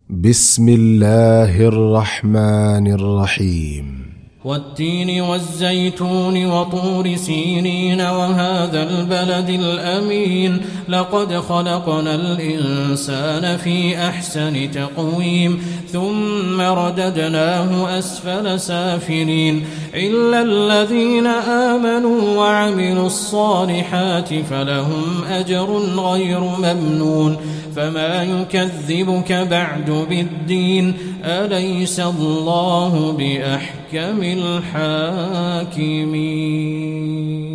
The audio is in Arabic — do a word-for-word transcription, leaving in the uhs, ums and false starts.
بسم الله الرحمن الرحيم والتين والزيتون وطور سينين وهذا البلد الأمين لقد خلقنا الإنسان في أحسن تقويم ثم رددناه أسفل سافلين إلا الذين آمنوا وعملوا الصالحات فلهم أجر غير ممنون فما يكذبك بعد بالدين أليس الله بأحكم الحاكمين.